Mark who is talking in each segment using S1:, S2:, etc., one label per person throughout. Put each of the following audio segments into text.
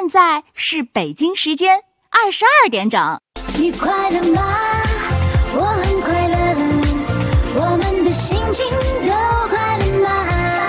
S1: 现在是北京时间22点整。
S2: 你快乐吗？我很快乐，我们的心情都快乐吗？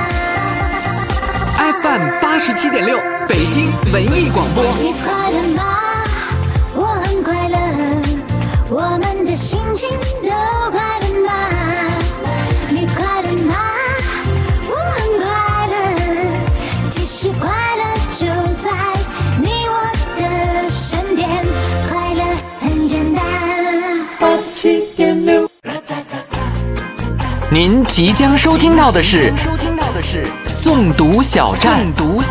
S3: FM 87.6北京文艺广播。
S2: 你快乐吗？我很快乐，我们的心情都快乐吗？你快乐吗？我很快乐，其实快乐就在你我的身边，快乐很简单。87.6，
S3: 您即将收听到的是诵读小站。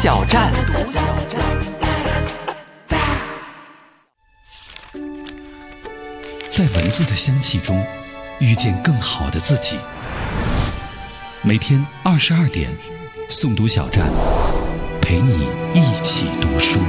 S4: 在文字的香气中遇见更好的自己。每天22点，诵读小站陪你一起读书。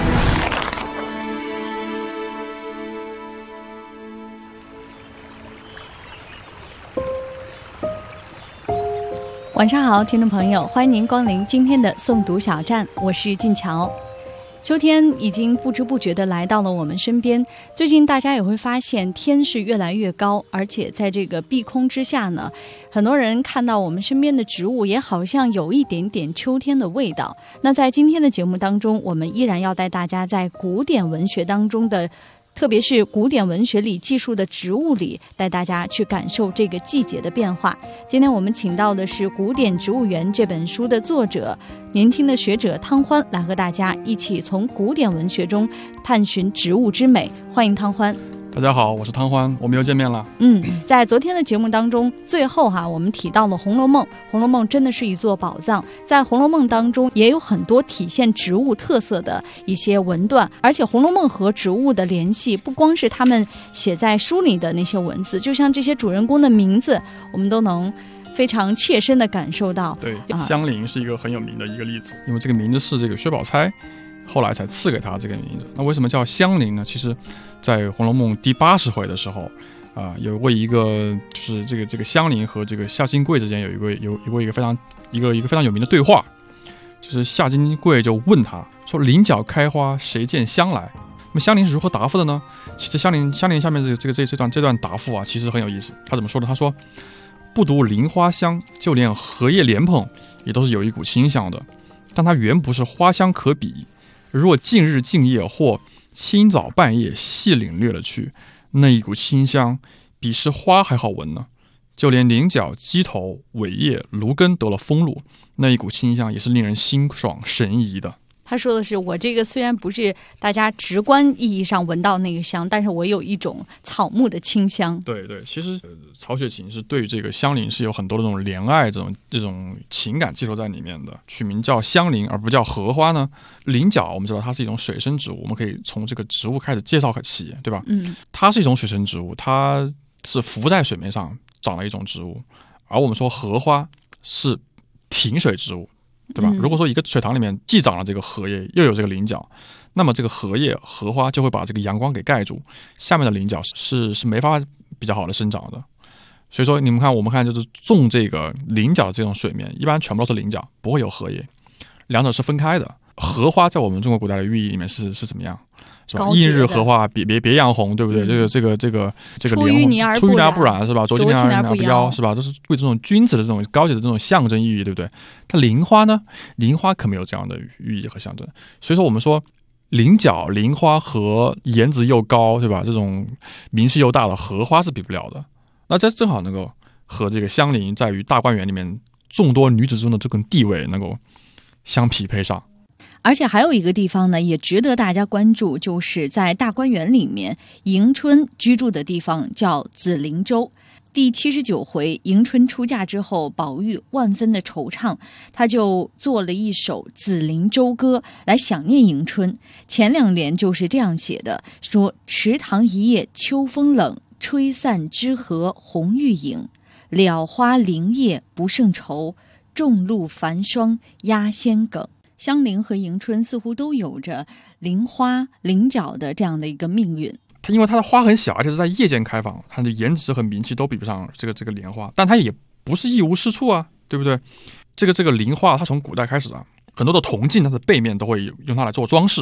S5: 晚上好，听众朋友，欢迎您光临今天的诵读小站，我是静乔。秋天已经不知不觉地来到了我们身边，最近大家也会发现天是越来越高，而且在这个碧空之下呢，很多人看到我们身边的植物也好像有一点点秋天的味道。那在今天的节目当中，我们依然要带大家在古典文学当中的，特别是古典文学里记述的植物里，带大家去感受这个季节的变化。今天我们请到的是《古典植物园》这本书的作者，年轻的学者汤欢，来和大家一起从古典文学中探寻植物之美。欢迎汤欢。
S6: 大家好，我是汤欢，我们又见面了。
S5: 在昨天的节目当中，最后我们提到了《红楼梦》。《红楼梦》真的是一座宝藏，在《红楼梦》当中也有很多体现植物特色的一些文段，而且《红楼梦》和植物的联系不光是他们写在书里的那些文字，就像这些主人公的名字，我们都能非常切身地感受到。
S6: 对，香菱是一个很有名的一个例子，因为这个名字是这个薛宝钗后来才赐给他这个名字。那为什么叫香菱呢？其实在《红楼梦》第80回的时候有过一个就是这个香菱和这个夏金桂之间有一个非常有名的对话，就是夏金桂就问他说：“菱角开花，谁见香来？”那么香菱是如何答复的呢？其实香菱下面这段答复其实很有意思。他怎么说的？他说：“不独菱花香，就连荷叶莲蓬也都是有一股清香的，但它原不是花香可比。若近日近夜或清早半夜细领略了去，那一股清香比是花还好闻呢。就连菱角、鸡头、尾叶、芦根得了风露，那一股清香也是令人心爽神怡的。”
S5: 他说的是，我这个虽然不是大家直观意义上闻到那个香，但是我有一种草木的清香。
S6: 对对，其实曹雪芹是对于这个香菱是有很多的这种怜爱这种情感寄托在里面的，取名叫香菱而不叫荷花呢。菱角我们知道它是一种水生植物，我们可以从这个植物开始介绍起，对吧？它是一种水生植物，它是浮在水面上长的一种植物，而我们说荷花是停水植物，对吧？如果说一个水塘里面既长了这个荷叶，又有这个菱角，那么这个荷叶荷花就会把这个阳光给盖住，下面的菱角是没法比较好的生长的。所以说我们看就是种这个菱角的这种水面，一般全部都是菱角，不会有荷叶，两者是分开的。荷花在我们中国古代的寓意里面是怎么样？是吧？映日荷花，别样红，对不对？这个
S5: 出淤泥而
S6: 不染，是吧？濯清涟而不妖，是吧？这是为这种君子的这种高洁的这种象征意义，对不对？它菱花呢？菱花可没有这样的寓意和象征。所以说我们说菱角、菱花和颜值又高，对吧？这种名气又大的荷花是比不了的。那这正好能够和这个香菱在于大观园里面众多女子中的这种地位能够相匹配上。
S5: 而且还有一个地方呢，也值得大家关注，就是在大观园里面，迎春居住的地方叫紫菱洲。第79回，迎春出嫁之后，宝玉万分的惆怅，他就做了一首《紫菱洲歌》来想念迎春。前2联就是这样写的，说：池塘一夜秋风冷，吹散枝荷红玉影。了花菱叶不胜愁，众露繁霜压仙梗。香菱和迎春似乎都有着菱花菱角的这样的一个命运。
S6: 因为它的花很小，而且是在夜间开放，它的颜值和名气都比不上这个莲花，但它也不是一无是处啊，对不对？这个菱花它从古代开始很多的铜镜它的背面都会用它来做装饰，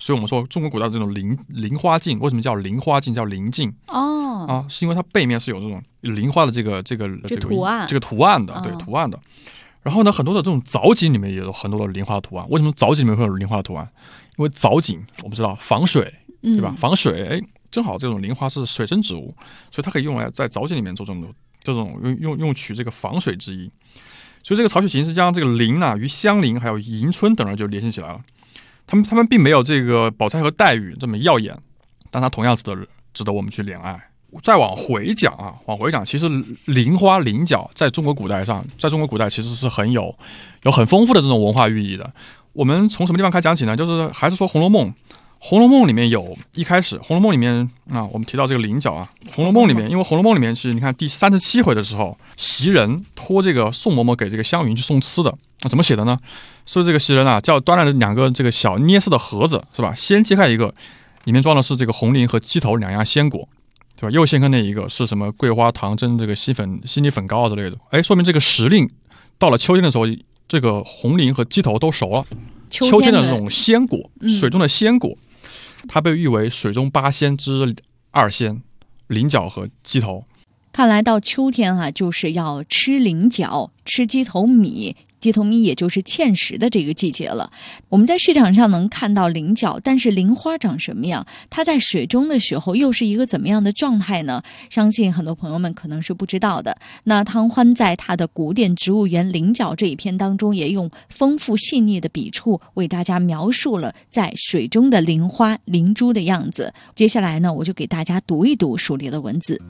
S6: 所以我们说中国古代的这种菱花镜，为什么叫菱花镜？叫菱镜是因为它背面是有这种菱花的这个
S5: 图案，
S6: 这个图案的，对，图案的。然后呢，很多的这种藻井里面也有很多的菱花的图案。为什么藻井里面会有菱花的图案？因为藻井我们知道防水，对吧？防水，正好这种菱花是水生植物，所以它可以用来在藻井里面做这种用取这个防水之意。所以这个曹雪芹是将这个菱与香菱还有迎春等人就联系起来了。他们并没有这个宝钗和黛玉这么耀眼，但它同样值得我们去怜爱。再往回讲，其实菱花菱角在中国古代其实是有很丰富的这种文化寓意的。我们从什么地方开始讲起呢？就是还是说《红楼梦》。《红楼梦》里面一开始，《红楼梦》里面我们提到这个菱角《红楼梦》里面，因为《红楼梦》里面是你看第37回的时候，袭人托这个宋嬷嬷给这个湘云去送吃的，怎么写的呢？说这个袭人叫端来了2个这个小捏色的盒子，是吧？先揭开一个，里面装的是这个红菱和鸡头2样鲜果。对吧？右先跟那一个是什么桂花糖蒸这个稀泥粉糕之类的，说明这个时令到了秋天的时候，这个红菱和鸡头都熟了。秋天的这种鲜果，水中的鲜果，它被誉为水中8仙之2仙，菱角和鸡头。
S5: 看来到秋天就是要吃菱角，吃鸡头米。鸡头米也就是芡实的这个季节了。我们在市场上能看到菱角，但是菱花长什么样？它在水中的时候又是一个怎么样的状态呢？相信很多朋友们可能是不知道的。那汤欢在他的《古典植物园菱角》这一篇当中，也用丰富细腻的笔触为大家描述了在水中的菱花、菱珠的样子。接下来呢，我就给大家读一读书里的文字。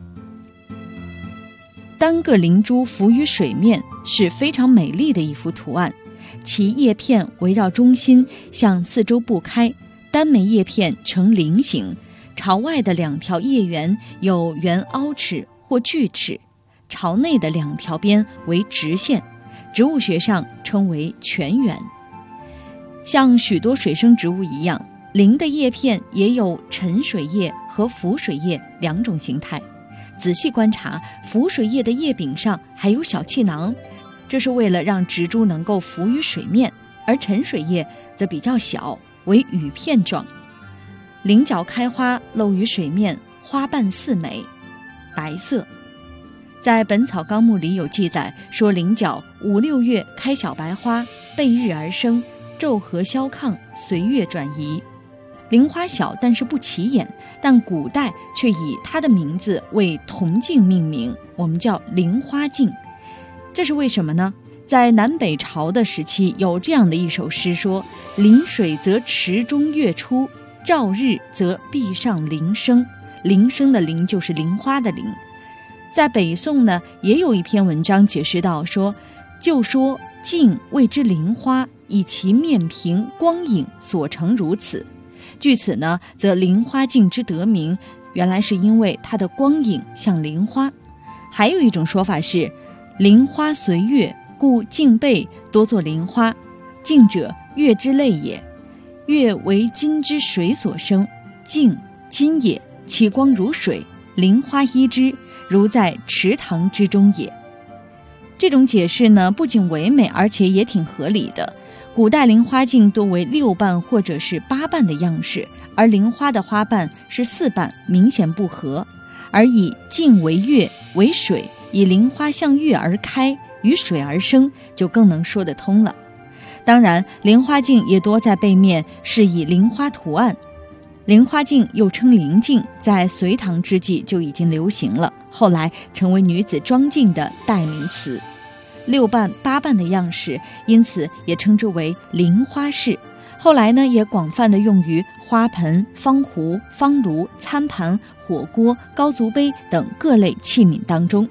S5: 单个菱珠浮于水面，是非常美丽的一幅图案。其叶片围绕中心向四周布开，单枚叶片呈菱形，朝外的2条叶缘有圆凹齿或锯齿，朝内的2条边为直线，植物学上称为全圆。像许多水生植物一样，菱的叶片也有沉水叶和浮水叶2种形态。仔细观察，浮水叶的叶柄上还有小气囊，这是为了让植株能够浮于水面，而沉水叶则比较小，为羽片状。菱角开花露于水面，花瓣4枚，白色。在《本草纲目》里有记载说，菱角5、6月开小白花，背日而生，骤合消亢，随月转移。菱花小，但是不起眼，但古代却以它的名字为铜镜命名，我们叫菱花镜。这是为什么呢？在南北朝的时期，有这样的一首诗说：临水则池中月出，照日则壁上菱生。菱生的菱就是菱花的菱。在北宋呢，也有一篇文章解释到说，就说镜谓之菱花，以其面平光影所成如此。据此呢，则菱花镜之得名，原来是因为它的光影像菱花。还有一种说法是，菱花随月，故镜背多作菱花。镜者，月之类也。月为金之水所生，镜金也，其光如水，菱花依之，如在池塘之中也。这种解释呢，不仅唯美，而且也挺合理的。古代菱花镜多为6瓣或者是8瓣的样式，而菱花的花瓣是4瓣，明显不合。而以镜为月为水，以菱花向月而开，于水而生，就更能说得通了。当然，菱花镜也多在背面是以菱花图案。菱花镜又称菱镜，在隋唐之际就已经流行了，后来成为女子妆镜的代名词。6瓣、8瓣的样式，因此也称之为菱花式。后来呢，也广泛的用于花盆、方壶、方炉、餐盘、火锅、高足杯等各类器皿当中。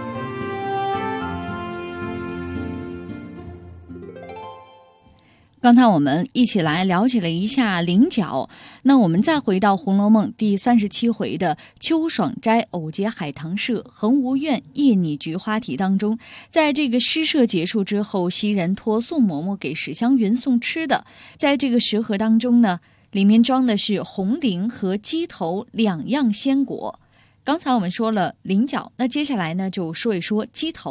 S5: 刚才我们一起来了解了一下菱角，那我们再回到《红楼梦》第37回的秋爽斋偶结海棠社，恒无怨夜拟菊花题当中，在这个诗社结束之后，袭人托宋嬷嬷给史湘云送吃的，在这个食盒当中呢，里面装的是红菱和鸡头2样鲜果。刚才我们说了菱角，那接下来呢就说一说鸡头。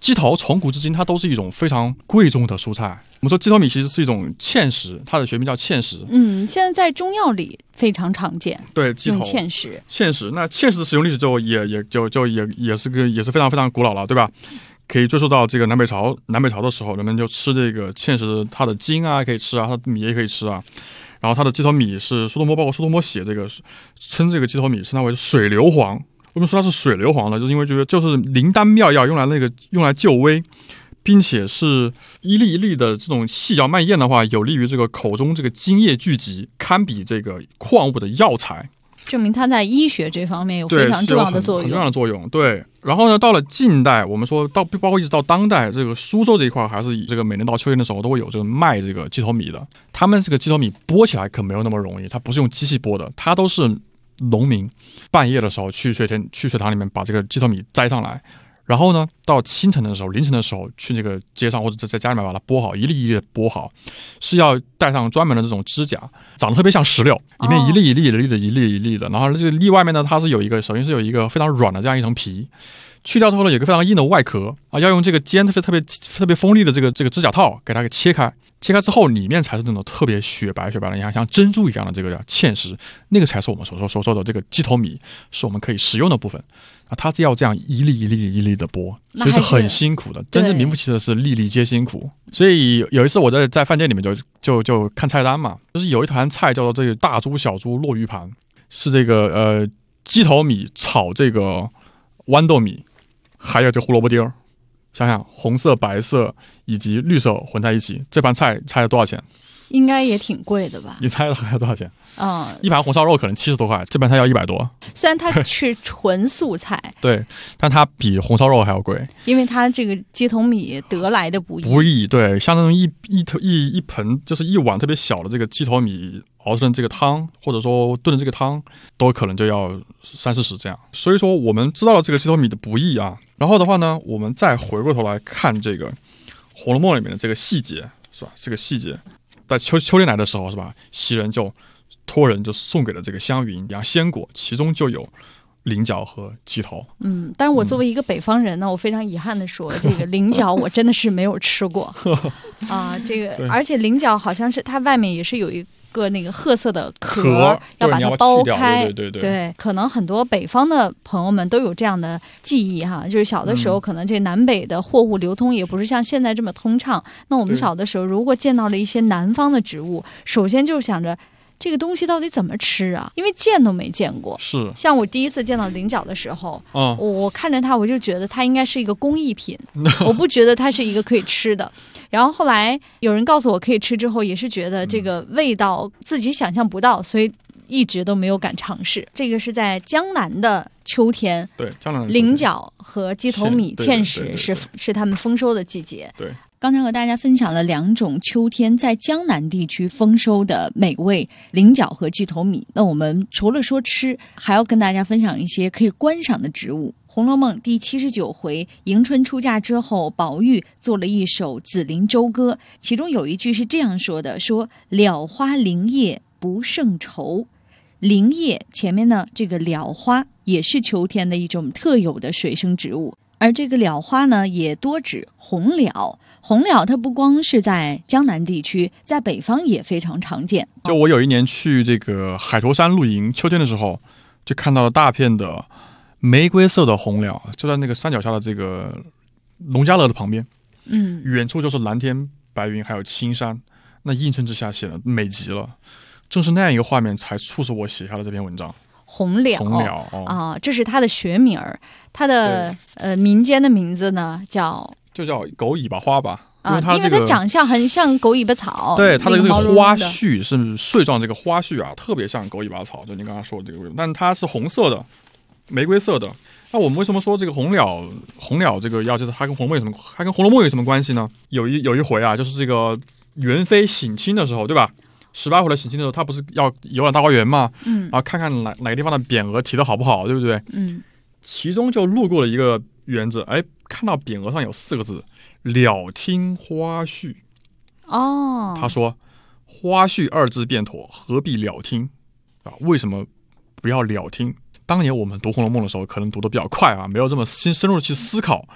S6: 鸡头从古至今它都是一种非常贵重的蔬菜。我们说鸡头米其实是一种芡实，它的学名叫芡实。
S5: 现在在中药里非常常见。
S6: 对，鸡头
S5: 用芡实。
S6: 那芡实的使用历史就也是非常非常古老了，对吧？可以追溯到这个南北朝的时候，人们就吃这个芡实，它的筋啊可以吃啊，它的米也可以吃啊。然后它的鸡头米是苏东坡，包括苏东坡写这个称这个鸡头米称它为水硫磺。为什么说它是水硫磺呢？就是因为觉得就是灵丹妙药，用来救危，并且是一粒一粒的这种细嚼慢咽的话，有利于这个口中这个津液聚集，堪比这个矿物的药材。
S5: 证明它在医学这方面有非常重要的作用。
S6: 很重要的作用。对。然后呢，到了近代，我们说包括一直到当代，这个苏州这一块还是以这个每年到秋天的时候都会有这个卖这个鸡头米的。他们这个鸡头米剥起来可没有那么容易，它不是用机器剥的，它都是农民半夜的时候去水塘里面把这个鸡头米摘上来，然后呢到清晨的时候凌晨的时候去这个街上或者在家里面把它剥好，一粒一粒的剥好，是要带上专门的这种指甲，长得特别像石榴，里面一粒一粒的，然后这个粒外面呢它是首先是有一个非常软的这样一层皮，去掉之后呢有一个非常硬的外壳啊，要用这个尖特别锋利的这个指甲套给它给切开之后，里面才是那种特别雪白的，像珍珠一样的这个叫芡实，那个才是我们所说的这个鸡头米，是我们可以食用的部分啊。它要这样一粒一粒的剥，所以是很辛苦的，真正名副其实的是粒粒皆辛苦。所以有一次我在饭店里面就看菜单嘛，就是有一盘菜叫做这个大猪小猪落鱼盘，是这个鸡头米炒这个豌豆米，还有这胡萝卜丁儿。想想红色、白色以及绿色混在一起，这盘菜猜了多少钱？
S5: 应该也挺贵的吧？
S6: 你猜了还要多少钱？一盘红烧肉可能70多块，这盘菜要100多。
S5: 虽然它是纯素菜，
S6: 对，但它比红烧肉还要贵，
S5: 因为它这个鸡头米得来的不
S6: 易。对，像那种一盆就是一碗特别小的这个鸡头米熬成这个汤，或者说炖的这个汤，都可能就要30-40这样。所以说我们知道了这个鸡头米的不易啊。然后的话呢，我们再回过头来看这个《红楼梦》里面的这个细节，是吧？这个细节，在秋天来的时候，是吧？袭人就托人就送给了这个湘云2鲜果，其中就有菱角和鸡头。
S5: 但是我作为一个北方人呢，我非常遗憾的说，这个菱角我真的是没有吃过啊。这个而且菱角好像是它外面也是有一个那个褐色的壳，要把它剥开。对，可能很多北方的朋友们都有这样的记忆哈，就是小的时候可能这南北的货物流通也不是像现在这么通畅。那我们小的时候如果见到了一些南方的植物，首先就想着这个东西到底怎么吃啊？因为见都没见过。
S6: 是，
S5: 像我第一次见到菱角的时候，我看着它，我就觉得它应该是一个工艺品，我不觉得它是一个可以吃的。然后后来有人告诉我可以吃之后，也是觉得这个味道自己想象不到，所以一直都没有敢尝试。这个是在江南的秋天，
S6: 对，江南的
S5: 菱角和鸡头米、芡实是他们丰收的季节。
S6: 对。
S5: 刚才和大家分享了2种秋天在江南地区丰收的美味菱角和鸡头米。那我们除了说吃，还要跟大家分享一些可以观赏的植物。《红楼梦》第79回迎春出嫁之后，宝玉做了一首紫菱舟歌，其中有一句是这样说的，说了花菱叶不胜愁。菱叶前面呢，这个了花也是秋天的一种特有的水生植物，而这个了花呢也多指红了。红了它不光是在江南地区，在北方也非常常见。
S6: 就我有一年去这个海坨山露营，秋天的时候就看到了大片的玫瑰色的红了，就在那个山脚下的这个农家乐的旁边。远处就是蓝天白云还有青山，那映衬之下显得美极了。正是那样一个画面才促使我写下了这篇文章。
S5: 红了这是它的学名，它的民间的名字呢就叫狗尾巴花吧，因为它长相很像狗尾巴草。
S6: 对，它的这个花序是穗状，这个花序啊特别像狗尾巴草，就你刚刚说的这个味道，但它是红色的，玫瑰色的。那我们为什么说这个红了这个就是它跟红楼梦有什么关系呢？有一回啊，就是这个元妃省亲的时候，对吧？18回来省亲的时候，他不是要游览大花园嘛？然后看看哪个地方的匾额题得好不好，对不对？其中就路过了一个园子，看到匾额上有4个字“了听花絮”。他说：“花絮2字便妥，何必了听啊？为什么不要了听？”当年我们读《红楼梦》的时候，可能读得比较快啊，没有这么深入的去思考。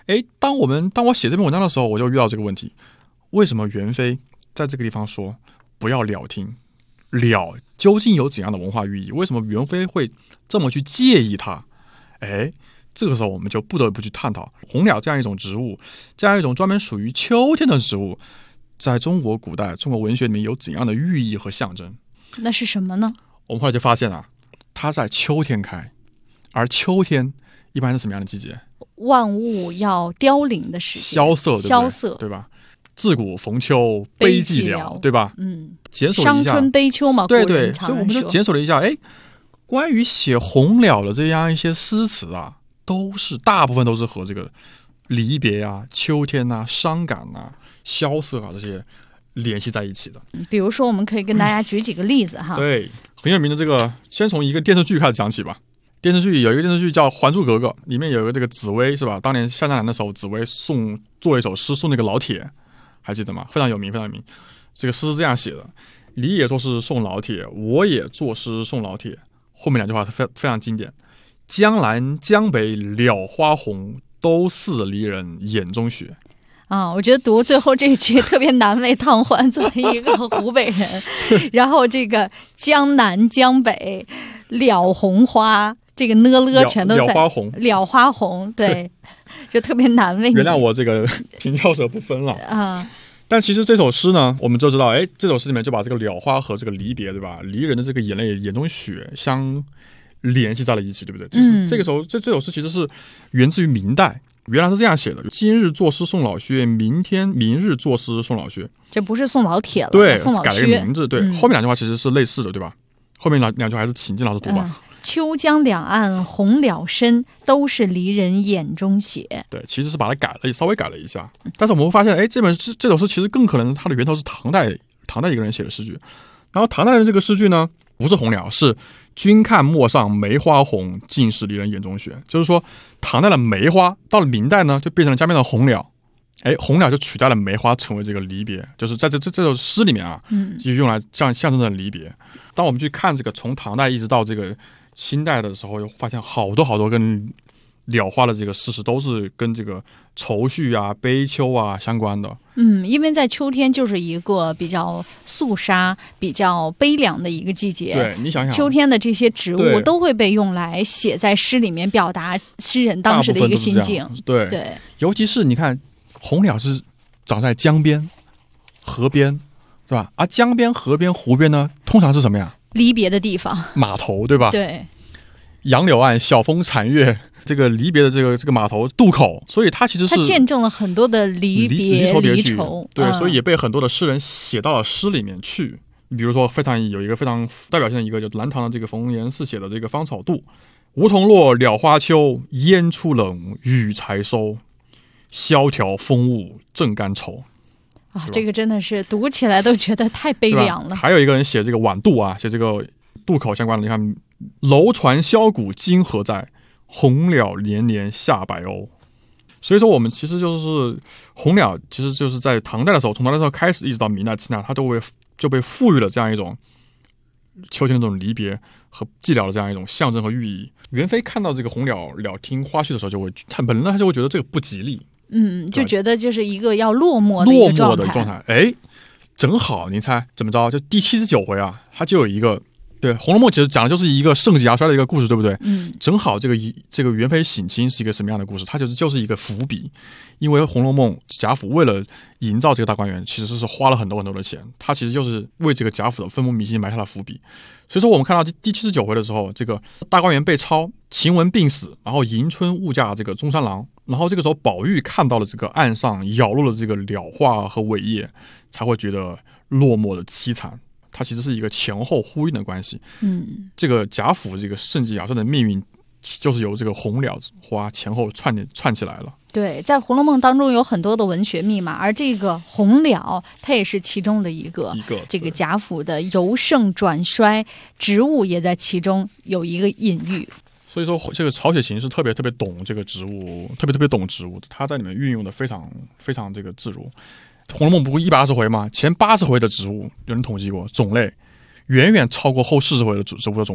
S6: 当我写这篇文章的时候，我就遇到这个问题：为什么袁飞在这个地方说不要了听？了究竟有怎样的文化寓意？为什么袁飞会这么去介意它？这个时候我们就不得不去探讨红蓼这样一种植物，这样一种专门属于秋天的植物，在中国古代中国文学里面有怎样的寓意和象征？
S5: 那是什么呢？
S6: 我们后来就发现啊，它在秋天开，而秋天一般是什么样的季节？
S5: 万物要凋零的时节，
S6: 萧瑟，对不对？
S5: 萧瑟，
S6: 对吧？自古逢秋悲寂寥，对吧？检索了一下，
S5: 伤春悲秋嘛，
S6: 对对，
S5: 所
S6: 以我们就检索了一下，关于写红蓼的这样一些诗词啊，大部分都是和这个离别啊、秋天啊、伤感啊、萧瑟啊这些联系在一起的。
S5: 比如说，我们可以跟大家举几个例子哈。
S6: 对，很有名的这个，先从一个电视剧开始讲起吧。电视剧有一个电视剧叫《还珠格格》，里面有一个这个紫薇是吧？当年下江南的时候，紫薇做了一首诗送那个老铁，还记得吗？非常有名，非常有名。这个诗是这样写的：你也作诗送老铁，我也作诗送老铁。后面两句话非常经典：江南江北蓼花红，都似离人眼中雪。
S5: 我觉得读最后这句特别难为唐欢，作为一个湖北人，然后这个江南江北蓼红花，这个呢全都在蓼花红，对，就特别难为你。
S6: 原谅我这个平翘舌不分了啊。但其实这首诗呢，我们就知道，这首诗里面就把这个蓼花和这个离别，对吧？离人的这个眼泪眼中雪相联系在了一起，对不对？这个时候，这首诗其实是源自于明代，原来是这样写的：今日作诗送老薛，明日作诗送老薛。这
S5: 不是送老铁了，
S6: 对，
S5: 送老薛
S6: 改了一个名字。对，后面两句话其实是类似的，对吧？后面两句还是请金老师读吧。
S5: 秋江两岸红蓼深，都是离人眼中血。
S6: 对，其实是把它稍微改了一下。但是我们会发现，这首诗其实更可能它的源头是唐代一个人写的诗句。然后唐代的这个诗句呢，不是红蓼，是君看陌上梅花红，尽是离人眼中雪。就是说，唐代的梅花到了明代呢，就变成了江边的红蓼。红蓼就取代了梅花，成为这个离别，就是在这首诗里面啊，就用来象征着离别。当我们去看这个从唐代一直到这个清代的时候，又发现好多跟蓼花的这个诗词都是跟这个愁绪啊、悲秋啊相关的。
S5: 因为在秋天就是一个比较肃杀、比较悲凉的一个季节。
S6: 对，你想想，
S5: 秋天的这些植物都会被用来写在诗里面，表达诗人当时的一个心境。
S6: 对，尤其是你看，红蓼是长在江边、河边，对吧？而江边、河边、湖边呢，通常是什么呀？
S5: 离别的地方，
S6: 码头，对吧？
S5: 对，
S6: 杨柳岸，晓风残月，这个离别的这个码头渡口，所以它其实是
S5: 见证了很多的离愁。
S6: 对，所以也被很多的诗人写到了诗里面去。你比如说，有一个非常代表性的一个，就南唐的这个冯延巳写的这个《芳草渡》：梧桐落，蓼花秋，烟初冷，雨才收，萧条风物正干愁。
S5: 这个真的是读起来都觉得太悲凉了。
S6: 还有一个人写这个晚渡啊，写这个渡口相关的，你看，楼船箫鼓今何在？红蓼年年下白鸥。所以说，我们其实就是红蓼，其实就是在唐代的时候，从唐代的时候开始，一直到明代、清代，它就被赋予了这样一种秋天的这种离别和寂寥的这样一种象征和寓意。袁飞看到这个红蓼听花絮的时候，他就会觉得这个不吉利。
S5: 就觉得就是一个要落寞的状
S6: 态。正好你猜怎么着？就第79回啊，它就有一个，对，《红楼梦》其实讲的就是一个盛极牙衰的一个故事，对不对？正好这个袁飞省亲是一个什么样的故事？它就是一个伏笔。因为《红楼梦》贾府为了营造这个大观园，其实是花了很多的钱，他其实就是为这个贾府的分封迷信埋下了伏笔。所以说，我们看到第79回的时候，这个大观园被抄，晴雯病死，然后迎春误嫁这个中山狼。然后这个时候，宝玉看到了这个岸上摇落了这个蓼花和苇叶，才会觉得落寞的凄惨。它其实是一个前后呼应的关系。这个贾府这个盛极牙衰的命运，就是由这个红蓼花前后串起来了。
S5: 对，在《红楼梦》当中有很多的文学密码，而这个红蓼它也是其中的一个。这个贾府的由盛转衰，植物也在其中有一个隐喻。
S6: 所以说，这个曹雪芹是特别懂这个植物，特别懂植物的，他在里面运用的非常这个自如。《红楼梦》不过120回嘛，前80回的植物有人统计过种类，远远超过后40回的植物的种类，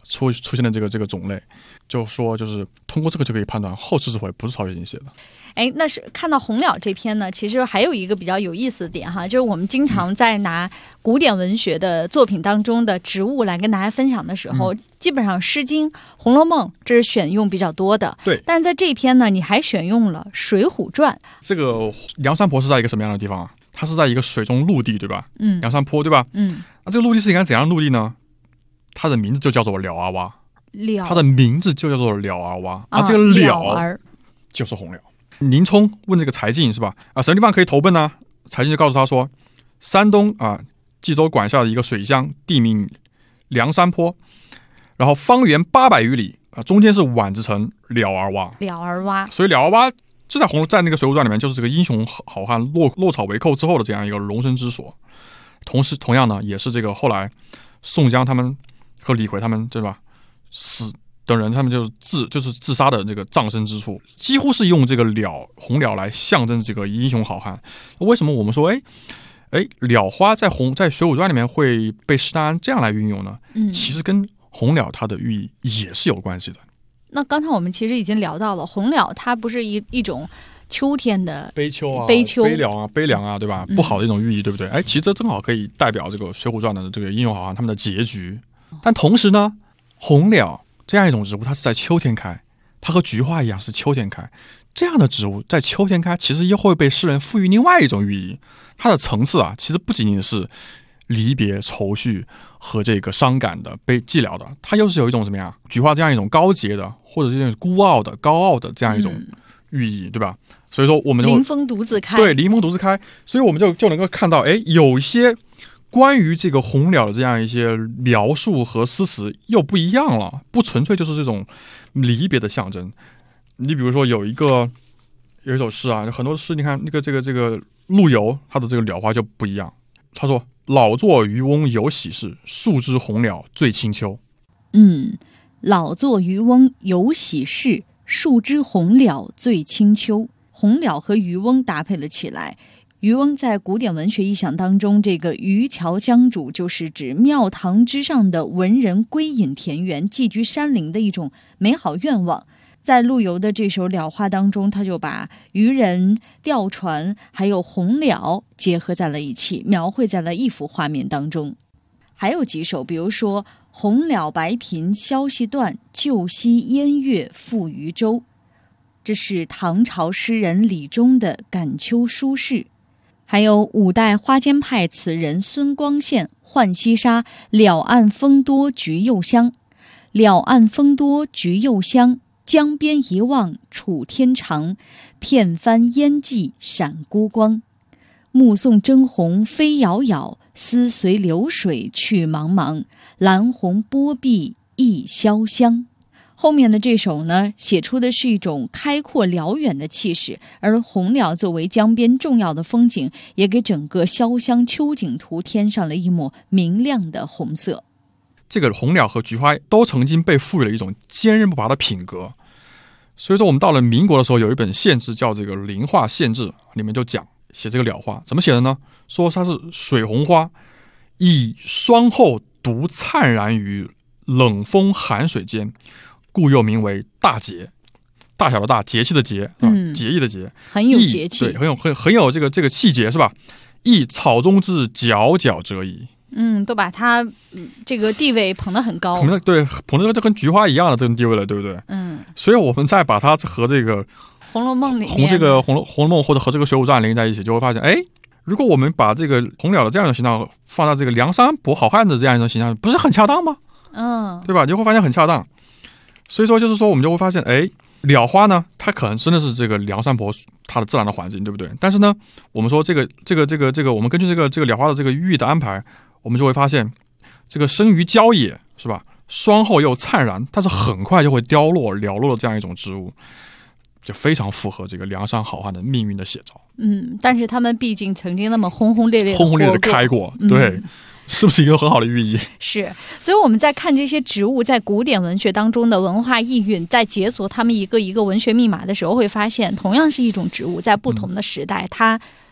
S6: 出现的这个种类，就说就是通过这个就可以判断后世智慧不是曹雪芹写的。
S5: 哎，那是看到红鸟这篇呢，其实还有一个比较有意思的点哈，就是我们经常在拿古典文学的作品当中的植物来跟大家分享的时候，基本上《诗经》《红楼梦》这是选用比较多的。
S6: 对，
S5: 但是在这一篇呢，你还选用了《水浒传》。
S6: 这个梁山泊是在一个什么样的地方啊？它是在一个水中陆地，对吧？梁山泊，对吧？那这个陆地是应该怎样的陆地呢？它的名字就叫做了儿洼，它的名字就叫做了儿洼，这个了儿就是红了。林冲问这个柴进是吧？什么地方可以投奔呢？柴进就告诉他说，山东冀州管辖的一个水乡，地名梁山泊，然后方圆800余里中间是宛子城了儿洼。所以了儿洼就在那个《水浒传》里面，就是这个英雄好汉落草为寇之后的这样一个容身之所。同样呢，也是这个后来宋江他们和李逵他们对吧死等人，他们就是自杀的这个葬身之处，几乎是用这个红了来象征这个英雄好汉。为什么我们说了花在《水浒传》里面会被施耐庵这样来运用呢？其实跟红了它的寓意也是有关系的。
S5: 那刚才我们其实已经聊到了红了，它不是一种秋天的
S6: 悲秋悲凉啊，对吧？不好的一种寓意，对不对？其实这正好可以代表这个《水浒传》的这个英雄好汉他们的结局。但同时呢，红了这样一种植物，它是在秋天开，它和菊花一样是秋天开。这样的植物在秋天开，其实又会被诗人赋予另外一种寓意。它的层次其实不仅仅是离别、愁绪和这个伤感的、被寂寥的，它又是有一种什么呀？菊花这样一种高洁的，或者是这种孤傲的、高傲的这样一种寓意，对吧？所以说我们就
S5: 临风独自开，
S6: 对，临风独自开，所以我们就能够看到，有一些关于这个红了的这样一些描述和诗词又不一样了，不纯粹就是这种离别的象征。你比如说有一首诗很多诗，你看这个陆游他的这个了花就不一样。他说：“老作渔翁有喜事，树枝红了最清秋。”
S5: 老作渔翁有喜事，树枝红了最清秋。红了和渔翁搭配了起来。渔翁在古典文学意象当中，这个渔樵江渚就是指庙堂之上的文人归隐田园、寄居山林的一种美好愿望。在陆游的这首《了花》当中，他就把渔人、钓船还有红了结合在了一起，描绘在了一幅画面当中。还有几首，比如说红了白鹂消息断，旧溪烟月复渔舟，这是唐朝诗人李忠的感秋书事。还有五代花间派词人孙光宪《浣溪沙》，了岸风多菊又香，了岸风多菊又香，江边一望楚天长，片帆烟霁闪孤光。目送征鸿飞遥遥，思随流水去茫茫，蓝红波碧一潇湘。后面的这首呢，写出的是一种开阔辽远的气势，而红了作为江边重要的风景，也给整个潇湘秋景图添上了一抹明亮的红色。
S6: 这个红了和菊花都曾经被赋予了一种坚韧不拔的品格，所以说我们到了民国的时候，有一本县志叫这个《临化县志》，里面就讲写这个了花怎么写的呢？说它是水红花，以霜后独灿然于冷风寒水间，故又名为大节。大小的大，节气的节，节义的节，
S5: 很有节气，
S6: 对，很有这个气节，是吧？亦草中之佼佼者矣。
S5: 都把它这个地位捧得很高，
S6: 捧得就跟菊花一样的这种地位了，对不对？所以我们再把它和这个《
S5: 红楼梦》里面
S6: 红楼梦或者和这个《水浒传》连在一起，就会发现，如果我们把这个红了的这样的形象放在这个梁山泊好汉的这样一种形象，不是很恰当吗？对吧？你就会发现很恰当。所以说，就是说，我们就会发现，了花呢，它可能真的是这个梁山泊它的自然的环境，对不对？但是呢，我们说这个，我们根据这个了花的这个寓意的安排，我们就会发现，这个生于郊野，是吧？霜后又灿然，但是很快就会凋落寥落的这样一种植物，就非常符合这个梁山好汉的命运的写照。
S5: 但是他们毕竟曾经那么轰轰烈烈
S6: 的开过，对。是不是一个很好的寓意？
S5: 是，所以我们在看这些植物在古典文学当中的文化意蕴，在解锁它们一个一个文学密码的时候，会发现同样是一种植物，在不同的时代，它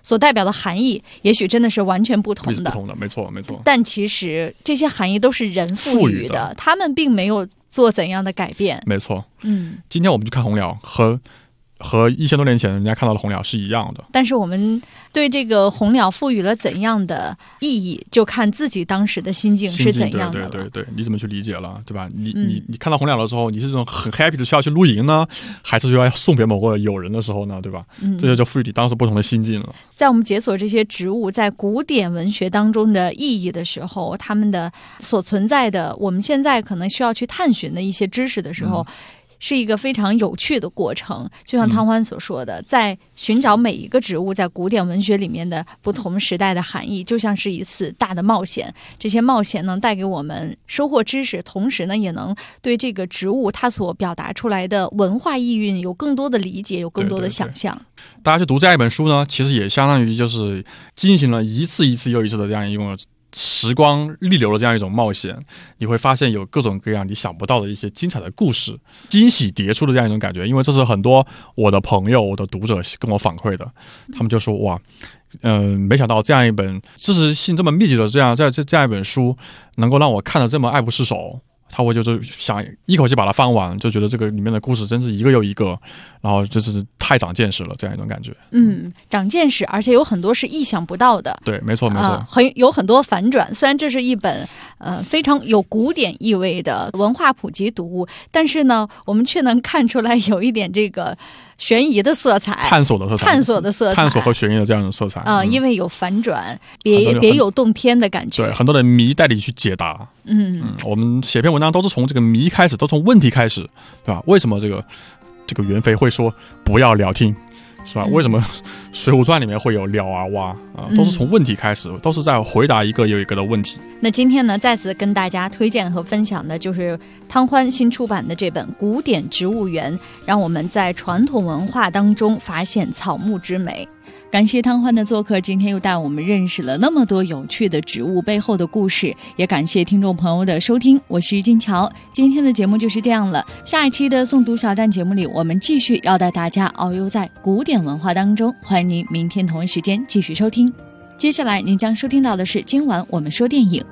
S5: 所代表的含义，也许真的是完全不同的。
S6: 不同的，没错没错。
S5: 但其实这些含义都是人赋予的，他们并没有做怎样的改变。
S6: 没错。今天我们去看红鸟和1000多年前人家看到的红鸟是一样的，
S5: 但是我们对这个红鸟赋予了怎样的意义，就看自己当时的心境是怎样的了。
S6: 对，你怎么去理解了，对吧？你看到红鸟的时候，你是这种很 happy 的需要去露营呢，还是需要送别某个友人的时候呢，对吧？这就赋予你当时不同的心境了。
S5: 在我们解锁这些植物在古典文学当中的意义的时候，他们的所存在的我们现在可能需要去探寻的一些知识的时候，是一个非常有趣的过程。就像汤欢所说的，在寻找每一个植物在古典文学里面的不同时代的含义，就像是一次大的冒险。这些冒险能带给我们收获知识，同时呢，也能对这个植物它所表达出来的文化意蕴有更多的理解，有更多的想象。
S6: 大家去读这样一本书呢，其实也相当于就是进行了一次又一次的这样一种时光逆流的这样一种冒险，你会发现有各种各样你想不到的一些精彩的故事，惊喜迭出的这样一种感觉。因为这是很多我的朋友、我的读者跟我反馈的，他们就说哇，没想到这样一本知识性这么密集的这样一本书，能够让我看得这么爱不释手。他会就是想一口气把它翻完，就觉得这个里面的故事真是一个又一个，然后就是太长见识了，这样一种感觉。长见识，而且有很多是意想不到的。对，没错。有很多反转。虽然这是一本非常有古典意味的文化普及读物，但是呢，我们却能看出来有一点这个悬疑的色彩，探索和悬疑的这样的色彩。因为有反转，别有洞天的感觉。对，很多的谜带你去解答。我们写篇文章都是从这个谜开始，都从问题开始，对吧？为什么这个袁飞会说不要聊天，是吧？为什么《水浒传》里面会有撩啊挖啊？都是从问题开始，都是在回答一个又一个的问题。那今天呢，再次跟大家推荐和分享的就是汤欢新出版的这本《古典植物园》，让我们在传统文化当中发现草木之美。感谢汤欢的做客，今天又带我们认识了那么多有趣的植物背后的故事，也感谢听众朋友的收听，我是金乔，今天的节目就是这样了。下一期的诵读小站节目里，我们继续要带大家遨游在古典文化当中，欢迎您明天同一时间继续收听。接下来您将收听到的是今晚我们说电影。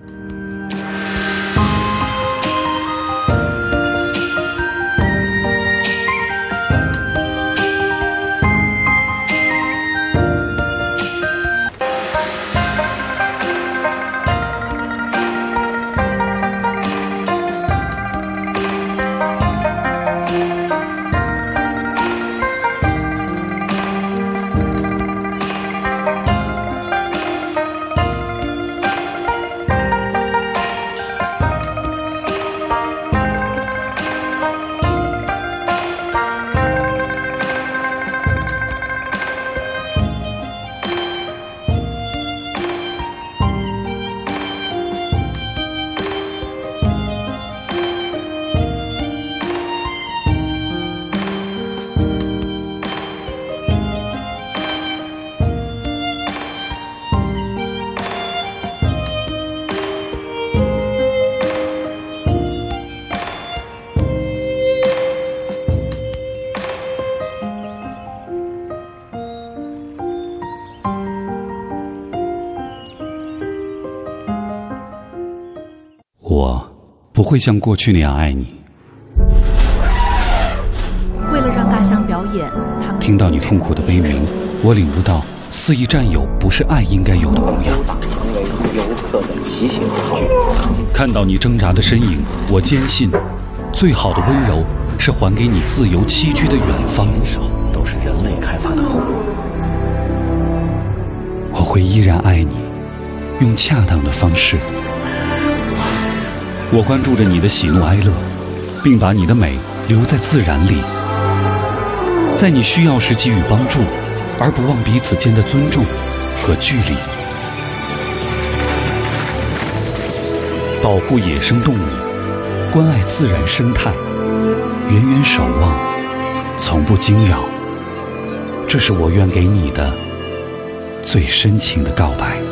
S4: 我不会像过去那样爱你。
S1: 为了让大象表演，他们
S4: 听到你痛苦的悲鸣，我领悟到肆意占有不是爱应该有的模样。
S7: 成为游客的骑行工具。
S4: 看到你挣扎的身影，我坚信，最好的温柔是还给你自由栖居的远方。
S7: 都是人类开发的后果。
S4: 我会依然爱你，用恰当的方式。我关注着你的喜怒哀乐，并把你的美留在自然里，在你需要时给予帮助，而不忘彼此间的尊重和距离。保护野生动物，关爱自然生态，远远守望，从不惊扰，这是我愿给你的最深情的告白。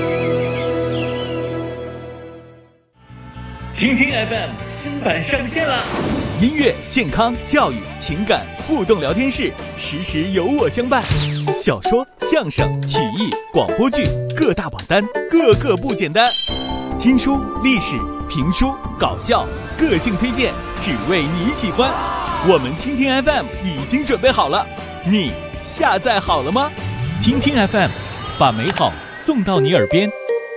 S8: 听听 FM 新版上线了，音乐、健康、教育、情感互动聊天室，时时有我相伴。
S9: 小说、相声、曲艺、广播剧各大榜单，个个不简单。听书、历史、评书、搞笑，个性推荐，只为你喜欢。我们听听 FM 已经准备好了，你下载好了吗？听听 FM， 把美好送到你耳边。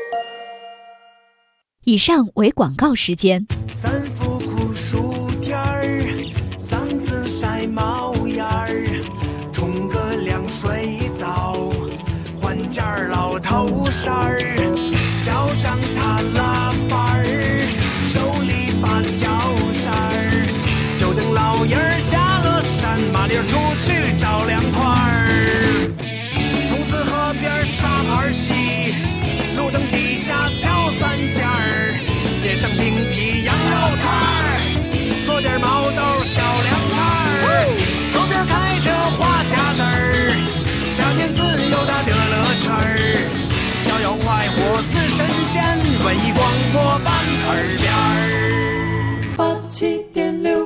S1: 以上为广告时间。
S10: 三伏酷暑天儿，嗓子晒冒烟儿，冲个凉水澡，换件老头衫儿，脚上踏拉板儿，手里把脚扇儿，就等老爷儿下了山，麻溜出去找凉快儿。筒子河边沙盘棋，路灯底下敲三件儿，点上冰皮羊肉串儿，做点毛豆小凉菜儿，手边开着花匣子儿，夏天自由的乐乐圈儿，逍遥快活似神仙，文艺广播伴耳边儿87.6。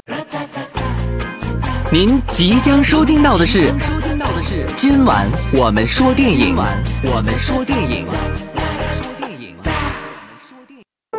S3: 您即将收听到的是今晚我们说电影。